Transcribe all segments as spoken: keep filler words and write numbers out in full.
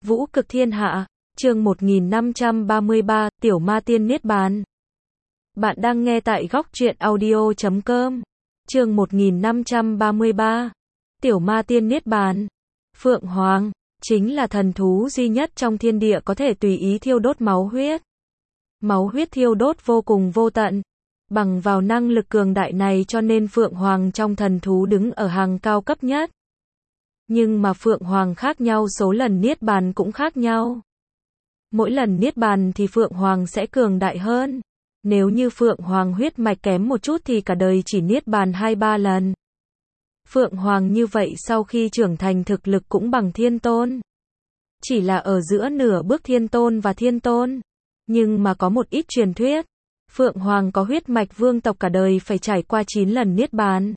Vũ Cực Thiên Hạ, chương một nghìn năm trăm ba mươi ba, Tiểu Ma Tiên Niết Bàn. Bạn đang nghe tại góc truyện audio chấm com. Chương một nghìn năm trăm ba mươi ba, Tiểu Ma Tiên Niết Bàn. Phượng Hoàng, chính là thần thú duy nhất trong thiên địa có thể tùy ý thiêu đốt máu huyết. Máu huyết thiêu đốt vô cùng vô tận. Bằng vào năng lực cường đại này cho nên Phượng Hoàng trong thần thú đứng ở hàng cao cấp nhất. Nhưng mà Phượng Hoàng khác nhau, số lần niết bàn cũng khác nhau. Mỗi lần niết bàn thì Phượng Hoàng sẽ cường đại hơn. Nếu như Phượng Hoàng huyết mạch kém một chút thì cả đời chỉ niết bàn hai ba lần. Phượng Hoàng như vậy sau khi trưởng thành thực lực cũng bằng Thiên Tôn. Chỉ là ở giữa nửa bước Thiên Tôn và Thiên Tôn. Nhưng mà có một ít truyền thuyết. Phượng Hoàng có huyết mạch vương tộc cả đời phải trải qua chín lần niết bàn.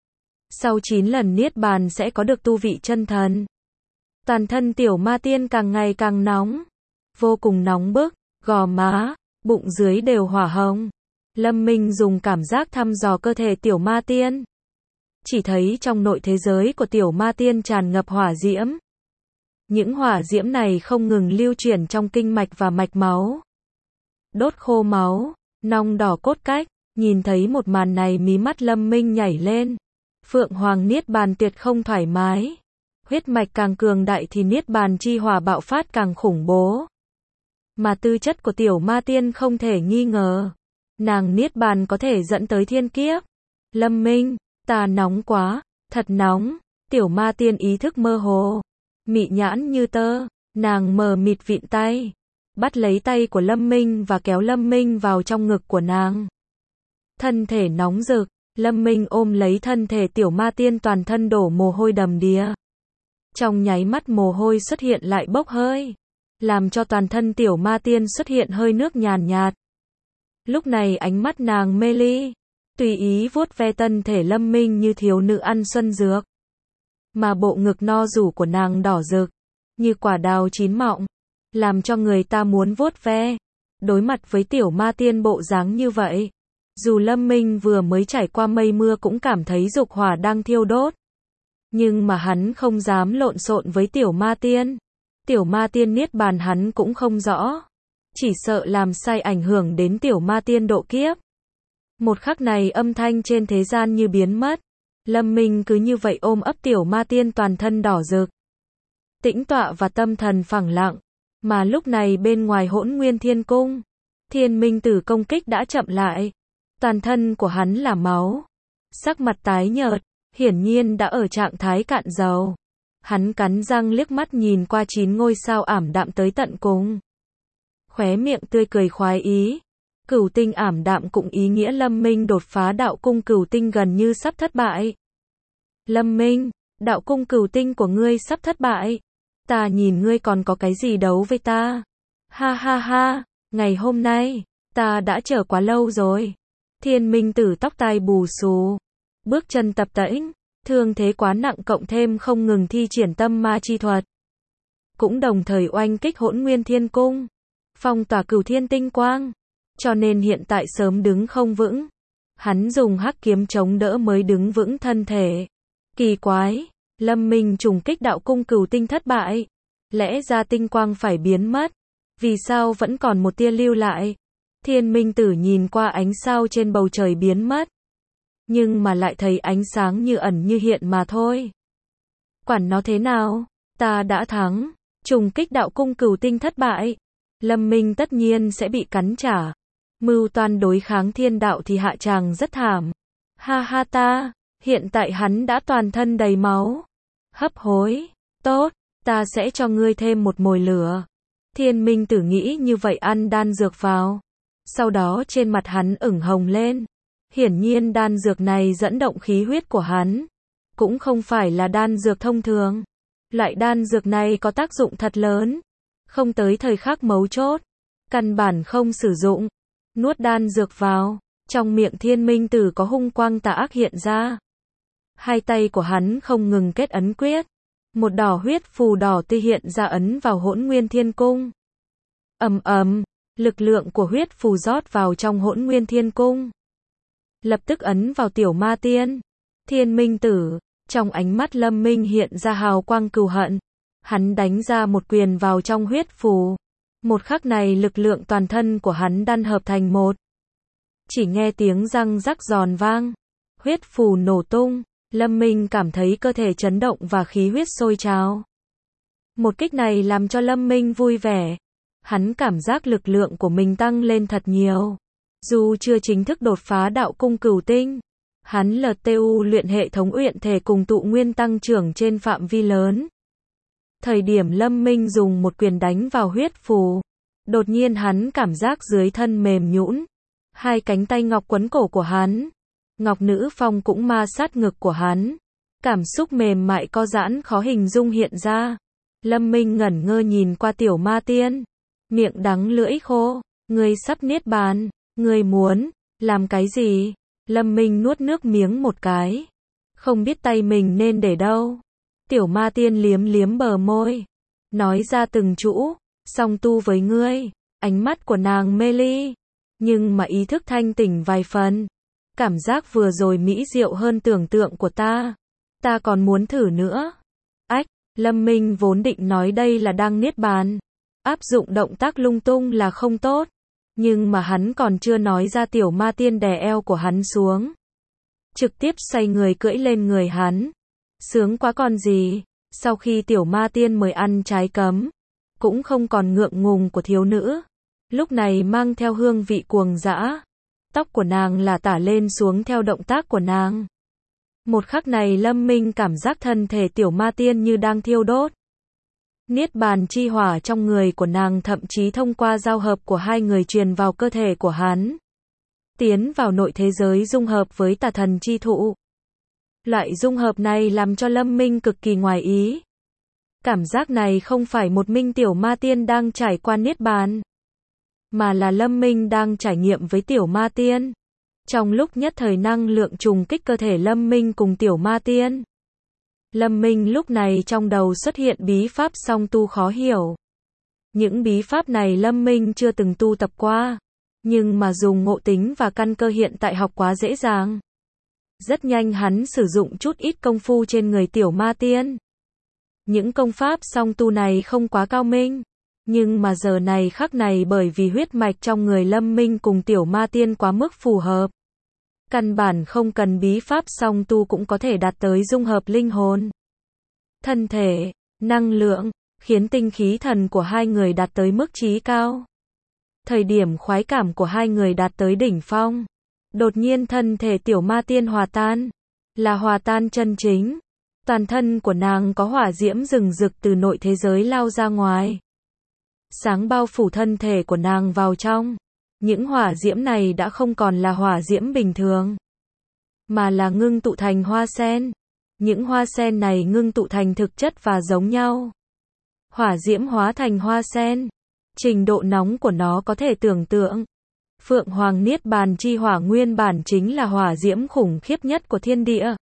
Sau chín lần niết bàn sẽ có được tu vị chân thần. Toàn thân Tiểu Ma Tiên càng ngày càng nóng. Vô cùng nóng bức, gò má, bụng dưới đều hỏa hồng. Lâm Minh dùng cảm giác thăm dò cơ thể Tiểu Ma Tiên. Chỉ thấy trong nội thế giới của Tiểu Ma Tiên tràn ngập hỏa diễm. Những hỏa diễm này không ngừng lưu chuyển trong kinh mạch và mạch máu. Đốt khô máu, nong đỏ cốt cách. Nhìn thấy một màn này mí mắt Lâm Minh nhảy lên. Phượng Hoàng niết bàn tuyệt không thoải mái. Huyết mạch càng cường đại thì niết bàn chi hỏa bạo phát càng khủng bố. Mà tư chất của Tiểu Ma Tiên không thể nghi ngờ. Nàng niết bàn có thể dẫn tới thiên kiếp. Lâm Minh, ta nóng quá, thật nóng. Tiểu Ma Tiên ý thức mơ hồ. Mị nhãn như tơ, nàng mờ mịt vịn tay. Bắt lấy tay của Lâm Minh và kéo Lâm Minh vào trong ngực của nàng. Thân thể nóng rực. Lâm Minh ôm lấy thân thể Tiểu Ma Tiên, toàn thân đổ mồ hôi đầm đìa. Trong nháy mắt mồ hôi xuất hiện lại bốc hơi, làm cho toàn thân Tiểu Ma Tiên xuất hiện hơi nước nhàn nhạt. Lúc này ánh mắt nàng mê ly, tùy ý vuốt ve thân thể Lâm Minh như thiếu nữ ăn xuân dược. Mà bộ ngực no rủ của nàng đỏ rực, như quả đào chín mọng, làm cho người ta muốn vuốt ve. Đối mặt với Tiểu Ma Tiên bộ dáng như vậy, dù Lâm Minh vừa mới trải qua mây mưa cũng cảm thấy dục hỏa đang thiêu đốt. Nhưng mà hắn không dám lộn xộn với Tiểu Ma Tiên. Tiểu Ma Tiên niết bàn hắn cũng không rõ. Chỉ sợ làm sai ảnh hưởng đến Tiểu Ma Tiên độ kiếp. Một khắc này âm thanh trên thế gian như biến mất. Lâm Minh cứ như vậy ôm ấp Tiểu Ma Tiên toàn thân đỏ rực. Tĩnh tọa và tâm thần phẳng lặng. Mà lúc này bên ngoài Hỗn Nguyên Thiên Cung, Thiên Minh Tử công kích đã chậm lại. Toàn thân của hắn là máu. Sắc mặt tái nhợt, hiển nhiên đã ở trạng thái cạn dầu. Hắn cắn răng liếc mắt nhìn qua chín ngôi sao ảm đạm tới tận cùng. Khóe miệng tươi cười khoái ý. Cửu tinh ảm đạm cũng ý nghĩa Lâm Minh đột phá đạo cung cửu tinh gần như sắp thất bại. Lâm Minh, đạo cung cửu tinh của ngươi sắp thất bại. Ta nhìn ngươi còn có cái gì đấu với ta. Ha ha ha, ngày hôm nay, ta đã chờ quá lâu rồi. Thiên Minh Tử tóc tai bù xù, bước chân tập tễnh, thương thế quá nặng cộng thêm không ngừng thi triển tâm ma chi thuật. Cũng đồng thời oanh kích Hỗn Nguyên Thiên Cung, phong tỏa cửu thiên tinh quang, cho nên hiện tại sớm đứng không vững. Hắn dùng hắc kiếm chống đỡ mới đứng vững thân thể. Kỳ quái, Lâm Minh trùng kích đạo cung cửu tinh thất bại. Lẽ ra tinh quang phải biến mất, vì sao vẫn còn một tia lưu lại? Thiên Minh Tử nhìn qua ánh sao trên bầu trời biến mất. Nhưng mà lại thấy ánh sáng như ẩn như hiện mà thôi. Quản nó thế nào, ta đã thắng. Trùng kích đạo cung cửu tinh thất bại. Lâm Minh tất nhiên sẽ bị cắn trả. Mưu toan đối kháng thiên đạo thì hạ tràng rất thảm. Ha ha ta, hiện tại hắn đã toàn thân đầy máu. Hấp hối, tốt, ta sẽ cho ngươi thêm một mồi lửa. Thiên Minh Tử nghĩ như vậy ăn đan dược vào. Sau đó trên mặt hắn ửng hồng lên. Hiển nhiên đan dược này dẫn động khí huyết của hắn. Cũng không phải là đan dược thông thường. Loại đan dược này có tác dụng thật lớn. Không tới thời khắc mấu chốt, căn bản không sử dụng. Nuốt đan dược vào, trong miệng Thiên Minh Tử có hung quang tà ác hiện ra. Hai tay của hắn không ngừng kết ấn quyết. Một đỏ huyết phù đỏ tươi hiện ra ấn vào Hỗn Nguyên Thiên Cung. Ầm ầm. Lực lượng của huyết phù rót vào trong Hỗn Nguyên Thiên Cung. Lập tức ấn vào Tiểu Ma Tiên. Thiên Minh Tử, trong ánh mắt Lâm Minh hiện ra hào quang cừu hận. Hắn đánh ra một quyền vào trong huyết phù. Một khắc này lực lượng toàn thân của hắn đan hợp thành một. Chỉ nghe tiếng răng rắc giòn vang. Huyết phù nổ tung. Lâm Minh cảm thấy cơ thể chấn động và khí huyết sôi trào. Một kích này làm cho Lâm Minh vui vẻ. Hắn cảm giác lực lượng của mình tăng lên thật nhiều. Dù chưa chính thức đột phá đạo cung cửu tinh, hắn lờ tê u luyện hệ thống uyển thể cùng tụ nguyên tăng trưởng trên phạm vi lớn. Thời điểm Lâm Minh dùng một quyền đánh vào huyết phù, đột nhiên hắn cảm giác dưới thân mềm nhũn. Hai cánh tay ngọc quấn cổ của hắn. Ngọc Nữ Phong cũng ma sát ngực của hắn. Cảm xúc mềm mại co giãn khó hình dung hiện ra. Lâm Minh ngẩn ngơ nhìn qua Tiểu Ma Tiên. Miệng đắng lưỡi khô. Ngươi sắp niết bàn. Ngươi muốn làm cái gì? Lâm Minh nuốt nước miếng một cái. Không biết tay mình nên để đâu. Tiểu Ma Tiên liếm liếm bờ môi. Nói ra từng chữ. Song tu với ngươi. Ánh mắt của nàng mê ly. Nhưng mà ý thức thanh tỉnh vài phần. Cảm giác vừa rồi mỹ diệu hơn tưởng tượng của ta. Ta còn muốn thử nữa. Ách, Lâm Minh vốn định nói đây là đang niết bàn. Áp dụng động tác lung tung là không tốt. Nhưng mà hắn còn chưa nói ra Tiểu Ma Tiên đè eo của hắn xuống. Trực tiếp xoay người cưỡi lên người hắn. Sướng quá còn gì. Sau khi Tiểu Ma Tiên mời ăn trái cấm, cũng không còn ngượng ngùng của thiếu nữ. Lúc này mang theo hương vị cuồng dã. Tóc của nàng là tả lên xuống theo động tác của nàng. Một khắc này Lâm Minh cảm giác thân thể Tiểu Ma Tiên như đang thiêu đốt. Niết bàn chi hỏa trong người của nàng thậm chí thông qua giao hợp của hai người truyền vào cơ thể của hắn. Tiến vào nội thế giới dung hợp với tà thần chi thụ. Loại dung hợp này làm cho Lâm Minh cực kỳ ngoài ý. Cảm giác này không phải một mình Tiểu Ma Tiên đang trải qua niết bàn, mà là Lâm Minh đang trải nghiệm với Tiểu Ma Tiên. Trong lúc nhất thời năng lượng trùng kích cơ thể Lâm Minh cùng Tiểu Ma Tiên. Lâm Minh lúc này trong đầu xuất hiện bí pháp song tu khó hiểu. Những bí pháp này Lâm Minh chưa từng tu tập qua, nhưng mà dùng ngộ tính và căn cơ hiện tại học quá dễ dàng. Rất nhanh hắn sử dụng chút ít công phu trên người Tiểu Ma Tiên. Những công pháp song tu này không quá cao minh, nhưng mà giờ này khắc này bởi vì huyết mạch trong người Lâm Minh cùng Tiểu Ma Tiên quá mức phù hợp. Căn bản không cần bí pháp song tu cũng có thể đạt tới dung hợp linh hồn, thân thể, năng lượng, khiến tinh khí thần của hai người đạt tới mức chí cao. Thời điểm khoái cảm của hai người đạt tới đỉnh phong, đột nhiên thân thể Tiểu Ma Tiên hòa tan, là hòa tan chân chính. Toàn thân của nàng có hỏa diễm rừng rực từ nội thế giới lao ra ngoài. Sáng bao phủ thân thể của nàng vào trong. Những hỏa diễm này đã không còn là hỏa diễm bình thường, mà là ngưng tụ thành hoa sen. Những hoa sen này ngưng tụ thành thực chất và giống nhau. Hỏa diễm hóa thành hoa sen. Trình độ nóng của nó có thể tưởng tượng. Phượng Hoàng Niết Bàn chi hỏa nguyên bản chính là hỏa diễm khủng khiếp nhất của thiên địa.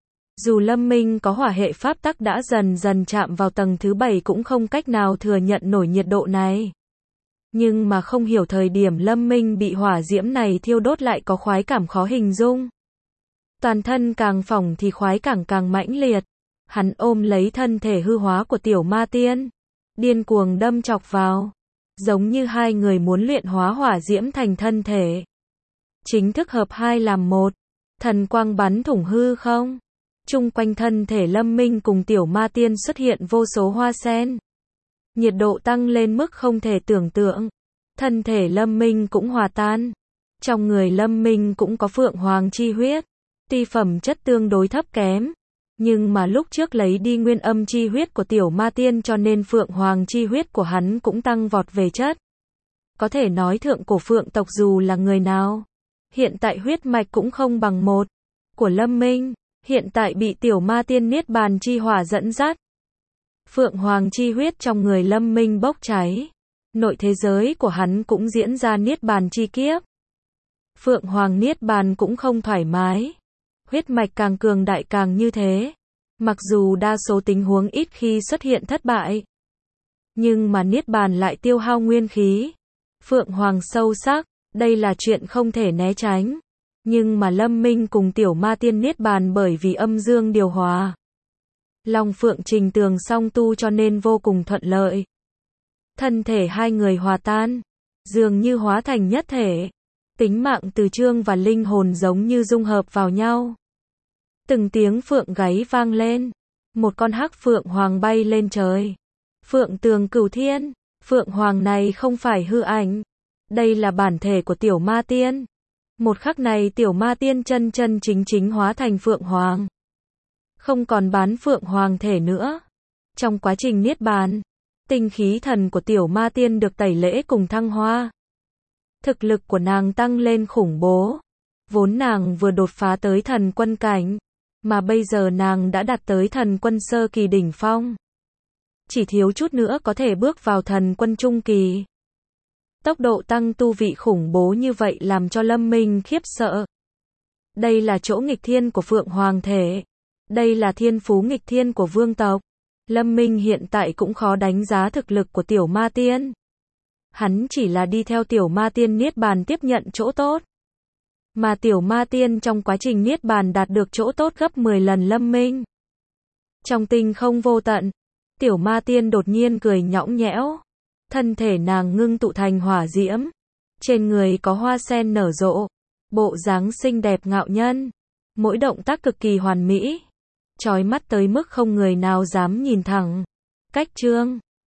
Dù Lâm Minh có hỏa hệ pháp tắc đã dần dần chạm vào tầng thứ bảy cũng không cách nào thừa nhận nổi nhiệt độ này. Nhưng mà không hiểu thời điểm Lâm Minh bị hỏa diễm này thiêu đốt lại có khoái cảm khó hình dung. Toàn thân càng phỏng thì khoái cảm càng mãnh liệt. Hắn ôm lấy thân thể hư hóa của Tiểu Ma Tiên, điên cuồng đâm chọc vào, giống như hai người muốn luyện hóa hỏa diễm thành thân thể. Chính thức hợp hai làm một, thần quang bắn thủng hư không. Chung quanh thân thể Lâm Minh cùng Tiểu Ma Tiên xuất hiện vô số hoa sen. Nhiệt độ tăng lên mức không thể tưởng tượng. Thân thể Lâm Minh cũng hòa tan. Trong người Lâm Minh cũng có Phượng Hoàng chi huyết. Tuy phẩm chất tương đối thấp kém, nhưng mà lúc trước lấy đi nguyên âm chi huyết của Tiểu Ma Tiên cho nên Phượng Hoàng chi huyết của hắn cũng tăng vọt về chất. Có thể nói thượng cổ Phượng tộc dù là người nào, hiện tại huyết mạch cũng không bằng một của Lâm Minh. Hiện tại bị Tiểu Ma Tiên Niết Bàn chi hỏa dẫn dắt. Phượng Hoàng chi huyết trong người Lâm Minh bốc cháy. Nội thế giới của hắn cũng diễn ra Niết Bàn chi kiếp. Phượng Hoàng Niết Bàn cũng không thoải mái. Huyết mạch càng cường đại càng như thế. Mặc dù đa số tình huống ít khi xuất hiện thất bại, nhưng mà Niết Bàn lại tiêu hao nguyên khí. Phượng Hoàng sâu sắc, đây là chuyện không thể né tránh. Nhưng mà Lâm Minh cùng Tiểu Ma Tiên Niết Bàn bởi vì âm dương điều hòa, Long Phượng Trình Tường song tu cho nên vô cùng thuận lợi. Thân thể hai người hòa tan, dường như hóa thành nhất thể. Tính mạng Từ Chương và linh hồn giống như dung hợp vào nhau. Từng tiếng phượng gáy vang lên. Một con hắc phượng hoàng bay lên trời. Phượng tường cửu thiên. Phượng hoàng này không phải hư ảnh. Đây là bản thể của tiểu ma tiên. Một khắc này tiểu ma tiên chân chân chính chính hóa thành phượng hoàng. Không còn bán phượng hoàng thể nữa. Trong quá trình niết bàn, tinh khí thần của tiểu ma tiên được tẩy lễ cùng thăng hoa. Thực lực của nàng tăng lên khủng bố. Vốn nàng vừa đột phá tới thần quân cảnh, mà bây giờ nàng đã đạt tới thần quân sơ kỳ đỉnh phong. Chỉ thiếu chút nữa có thể bước vào thần quân trung kỳ. Tốc độ tăng tu vị khủng bố như vậy làm cho Lâm Minh khiếp sợ. Đây là chỗ nghịch thiên của Phượng Hoàng thể. Đây là thiên phú nghịch thiên của vương tộc. Lâm Minh hiện tại cũng khó đánh giá thực lực của tiểu ma tiên. Hắn chỉ là đi theo tiểu ma tiên niết bàn tiếp nhận chỗ tốt. Mà tiểu ma tiên trong quá trình niết bàn đạt được chỗ tốt gấp mười lần Lâm Minh. Trong tinh không vô tận, tiểu ma tiên đột nhiên cười nhõng nhẽo. Thân thể nàng ngưng tụ thành hỏa diễm. Trên người có hoa sen nở rộ. Bộ dáng xinh đẹp ngạo nhân. Mỗi động tác cực kỳ hoàn mỹ. Chói mắt tới mức không người nào dám nhìn thẳng. Cách chương